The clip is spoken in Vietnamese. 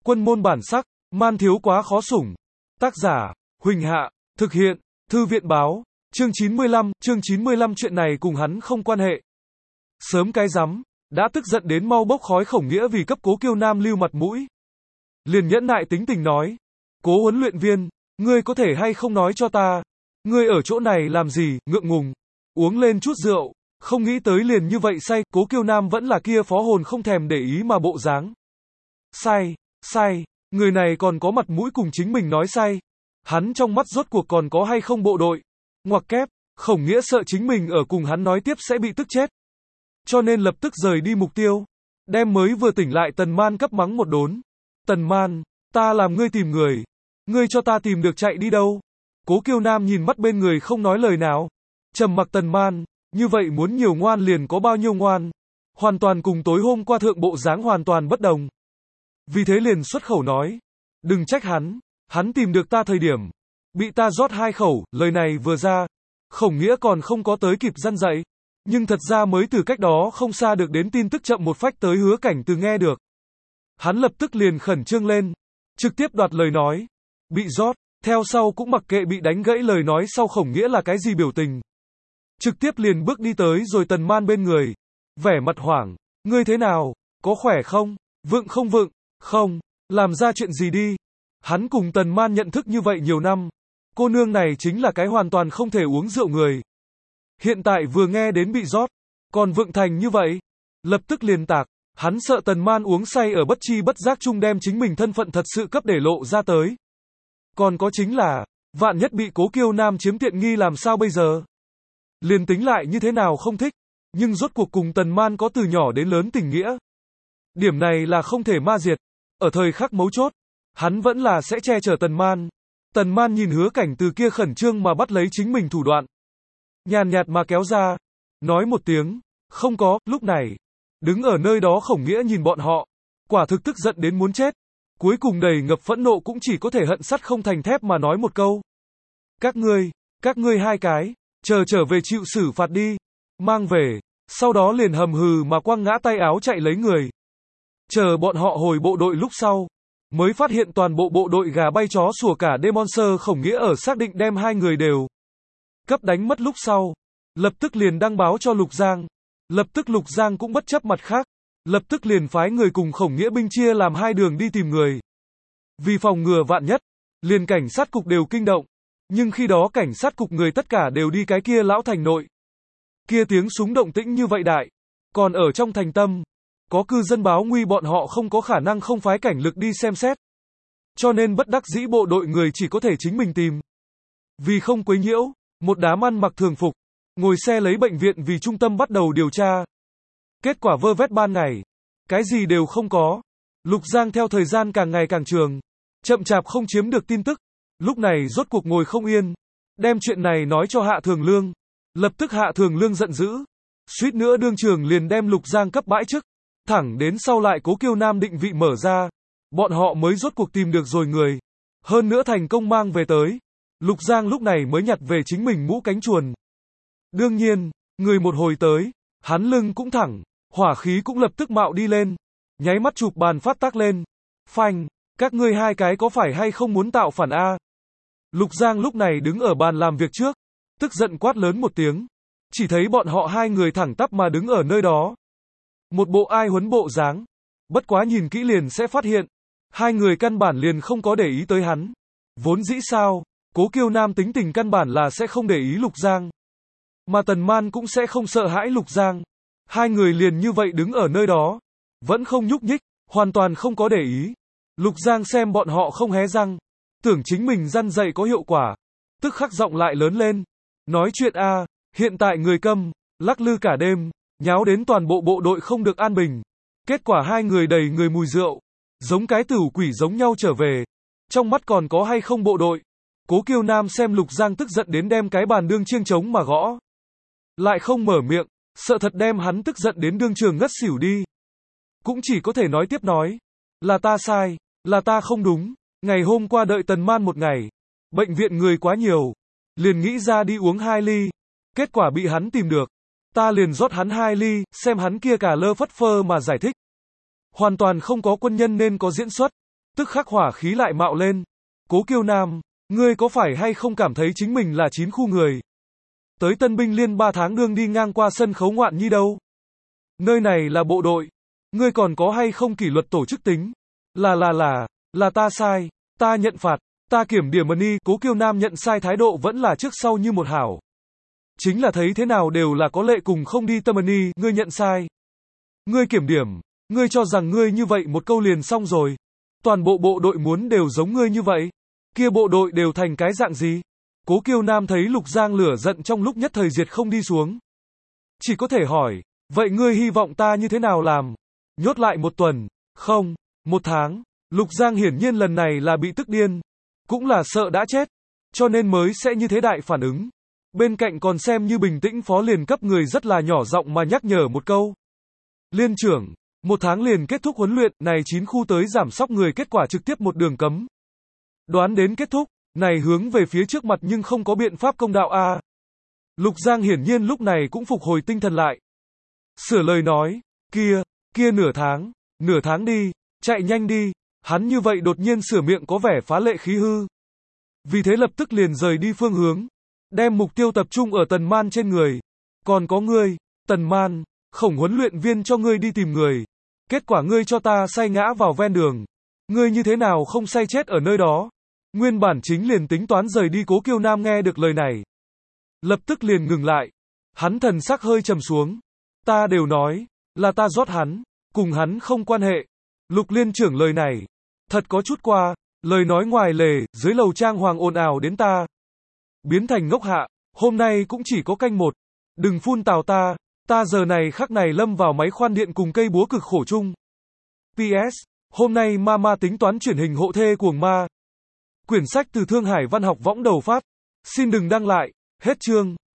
Quân môn bản sắc, man thiếu quá khó sủng. Tác giả, Huỳnh Hạ, thực hiện, Thư viện báo, chương 95 chuyện này cùng hắn không quan hệ. Sớm cái rắm, đã tức giận đến mau bốc khói Khổng Nghĩa vì cấp Cố Kiêu Nam lưu mặt mũi. Liền nhẫn nại tính tình nói, Cố huấn luyện viên, ngươi có thể hay không nói cho ta, ngươi ở chỗ này làm gì, ngượng ngùng, uống lên chút rượu, không nghĩ tới liền như vậy say, Cố Kiêu Nam vẫn là kia phó hồn không thèm để ý mà bộ dáng. Say, người này còn có mặt mũi cùng chính mình nói say. Hắn trong mắt rốt cuộc còn có hay không bộ đội. Ngoặc kép, Khổng Nghĩa sợ chính mình ở cùng hắn nói tiếp sẽ bị tức chết. Cho nên lập tức rời đi mục tiêu. Đem mới vừa tỉnh lại Tần Man cấp mắng một đốn. Tần Man, ta làm ngươi tìm người. Ngươi cho ta tìm được chạy đi đâu? Cố Kiêu Nam nhìn mắt bên người không nói lời nào. Trầm mặc Tần Man, như vậy muốn nhiều ngoan liền có bao nhiêu ngoan. Hoàn toàn cùng tối hôm qua thượng bộ dáng hoàn toàn bất đồng. Vì thế liền xuất khẩu nói. Đừng trách hắn tìm được ta thời điểm. Bị ta rót 2 khẩu, lời này vừa ra. Khổng Nghĩa còn không có tới kịp răn dạy. Nhưng thật ra mới từ cách đó không xa được đến tin tức chậm một phách tới Hứa Cảnh Từ nghe được. Hắn lập tức liền khẩn trương lên. Trực tiếp đoạt lời nói. Bị rót, theo sau cũng mặc kệ bị đánh gãy lời nói sau Khổng Nghĩa là cái gì biểu tình. Trực tiếp liền bước đi tới rồi Tần Man bên người. Vẻ mặt hoảng. Ngươi thế nào? Có khỏe không? Vựng không vựng? Không. Làm ra chuyện gì đi? Hắn cùng Tần Man nhận thức như vậy nhiều năm. Cô nương này chính là cái hoàn toàn không thể uống rượu người. Hiện tại vừa nghe đến bị rót, còn vựng thành như vậy. Lập tức liền tạc. Hắn sợ Tần Man uống say ở bất chi bất giác chung đem chính mình thân phận thật sự cấp để lộ ra tới. Còn có chính là, vạn nhất bị Cố Kiêu Nam chiếm tiện nghi làm sao bây giờ? Liền tính lại như thế nào không thích, nhưng rốt cuộc cùng Tần Man có từ nhỏ đến lớn tình nghĩa. Điểm này là không thể ma diệt. Ở thời khắc mấu chốt, hắn vẫn là sẽ che chở Tần Man. Tần Man nhìn Hứa Cảnh Từ kia khẩn trương mà bắt lấy chính mình thủ đoạn. Nhàn nhạt mà kéo ra. Nói một tiếng. Không có, lúc này. Đứng ở nơi đó Khổng Nghĩa nhìn bọn họ. Quả thực tức giận đến muốn chết. Cuối cùng đầy ngập phẫn nộ cũng chỉ có thể hận sắt không thành thép mà nói một câu. Các ngươi 2 cái. Trở về chịu xử phạt đi. Mang về. Sau đó liền hầm hừ mà quăng ngã tay áo chạy lấy người. Chờ bọn họ hồi bộ đội lúc sau. Mới phát hiện toàn bộ bộ đội gà bay chó sủa cả đêm Monster Khổng Nghĩa ở xác định đem 2 người đều cấp đánh mất lúc sau. Lập tức liền đăng báo cho Lục Giang. Lập tức Lục Giang cũng bất chấp mặt khác. Lập tức liền phái người cùng Khổng Nghĩa binh chia làm 2 đường đi tìm người. Vì phòng ngừa vạn nhất, liền cảnh sát cục đều kinh động. Nhưng khi đó cảnh sát cục người tất cả đều đi cái kia lão thành nội. Kia tiếng súng động tĩnh như vậy đại. Còn ở trong thành tâm, có cư dân báo nguy bọn họ không có khả năng không phái cảnh lực đi xem xét. Cho nên bất đắc dĩ bộ đội người chỉ có thể chính mình tìm. Vì không quấy nhiễu, một đám ăn mặc thường phục, ngồi xe lấy bệnh viện vì trung tâm bắt đầu điều tra. Kết quả vơ vét ban ngày, cái gì đều không có. Lục Giang theo thời gian càng ngày càng trường, chậm chạp không chiếm được tin tức. Lúc này rốt cuộc ngồi không yên, đem chuyện này nói cho Hạ Thường Lương. Lập tức Hạ Thường Lương giận dữ, suýt nữa đương trường liền đem Lục Giang cấp bãi chức. Thẳng đến sau lại Cố Kiêu Nam định vị mở ra, bọn họ mới rốt cuộc tìm được rồi người. Hơn nữa thành công mang về tới. Lục Giang lúc này mới nhặt về chính mình mũ cánh chuồn. Đương nhiên, người một hồi tới, hắn lưng cũng thẳng, hỏa khí cũng lập tức mạo đi lên. Nháy mắt chụp bàn phát tác lên. Phanh, các ngươi 2 cái có phải hay không muốn tạo phản A? Lục Giang lúc này đứng ở bàn làm việc trước, tức giận quát lớn một tiếng. Chỉ thấy bọn họ 2 người thẳng tắp mà đứng ở nơi đó. Một bộ ai huấn bộ dáng. Bất quá nhìn kỹ liền sẽ phát hiện. 2 người căn bản liền không có để ý tới hắn. Vốn dĩ sao, Cố Kiêu Nam tính tình căn bản là sẽ không để ý Lục Giang. Mà Tần Man cũng sẽ không sợ hãi Lục Giang. 2 người liền như vậy đứng ở nơi đó. Vẫn không nhúc nhích, hoàn toàn không có để ý. Lục Giang xem bọn họ không hé răng. Tưởng chính mình răn dạy có hiệu quả. Tức khắc giọng lại lớn lên. Nói chuyện a, hiện tại người câm, lắc lư cả đêm. Nháo đến toàn bộ bộ đội không được an bình. Kết quả 2 người đầy người mùi rượu. Giống cái tửu quỷ giống nhau trở về. Trong mắt còn có hay không bộ đội. Cố Kiêu Nam xem Lục Giang tức giận đến đem cái bàn đương chiêng trống mà gõ. Lại không mở miệng. Sợ thật đem hắn tức giận đến đương trường ngất xỉu đi. Cũng chỉ có thể nói tiếp nói. Là ta sai. Là ta không đúng. Ngày hôm qua đợi Tần Man một ngày. Bệnh viện người quá nhiều. Liền nghĩ ra đi uống 2 ly. Kết quả bị hắn tìm được. Ta liền rót hắn 2 ly, xem hắn kia cả lơ phất phơ mà giải thích. Hoàn toàn không có quân nhân nên có diễn xuất. Tức khắc hỏa khí lại mạo lên. Cố Kiêu Nam, ngươi có phải hay không cảm thấy chính mình là chín khu người? Tới Tân binh liên 3 tháng đương đi ngang qua sân khấu ngoạn nhi đâu? Nơi này là bộ đội. Ngươi còn có hay không kỷ luật tổ chức tính? Là ta sai. Ta nhận phạt. Ta kiểm điểm ơn. Cố Kiêu Nam nhận sai thái độ vẫn là trước sau như một hảo. Chính là thấy thế nào đều là có lệ cùng không đi tâm ơn. Ngươi nhận sai. Ngươi kiểm điểm. Ngươi cho rằng ngươi như vậy một câu liền xong rồi. Toàn bộ bộ đội muốn đều giống ngươi như vậy. Kia bộ đội đều thành cái dạng gì? Cố Kiêu Nam thấy Lục Giang lửa giận trong lúc nhất thời diệt không đi xuống. Chỉ có thể hỏi, vậy ngươi hy vọng ta như thế nào làm? Nhốt lại 1 tuần, không, 1 tháng. Lục Giang hiển nhiên lần này là bị tức điên. Cũng là sợ đã chết. Cho nên mới sẽ như thế đại phản ứng. Bên cạnh còn xem như bình tĩnh phó liền cấp người rất là nhỏ giọng mà nhắc nhở một câu. Liên trưởng, 1 tháng liền kết thúc huấn luyện, này 9 khu tới giảm sóc người kết quả trực tiếp một đường cấm. Đoán đến kết thúc, này hướng về phía trước mặt nhưng không có biện pháp công đạo a. Lục Giang hiển nhiên lúc này cũng phục hồi tinh thần lại. Sửa lời nói, kia nửa tháng đi, chạy nhanh đi, hắn như vậy đột nhiên sửa miệng có vẻ phá lệ khí hư. Vì thế lập tức liền rời đi phương hướng, đem mục tiêu tập trung ở Tần Man trên người. Còn có ngươi, Tần Man, Khổng huấn luyện viên cho ngươi đi tìm người. Kết quả ngươi cho ta say ngã vào ven đường. Ngươi như thế nào không say chết ở nơi đó? Nguyên bản chính liền tính toán rời đi Cố Kiêu Nam nghe được lời này. Lập tức liền ngừng lại. Hắn thần sắc hơi trầm xuống. Ta đều nói, là ta rót hắn, cùng hắn không quan hệ. Lục liên trưởng lời này, thật có chút qua, lời nói ngoài lề, dưới lầu trang hoàng ồn ào đến ta. Biến thành ngốc hạ, hôm nay cũng chỉ có canh 1. Đừng phun tào ta giờ này khắc này lâm vào máy khoan điện cùng cây búa cực khổ chung. PS, hôm nay Mama tính toán chuyển hình hộ thê cuồng ma. Quyển sách từ Thương Hải Văn học võng đầu phát. Xin đừng đăng lại, hết chương.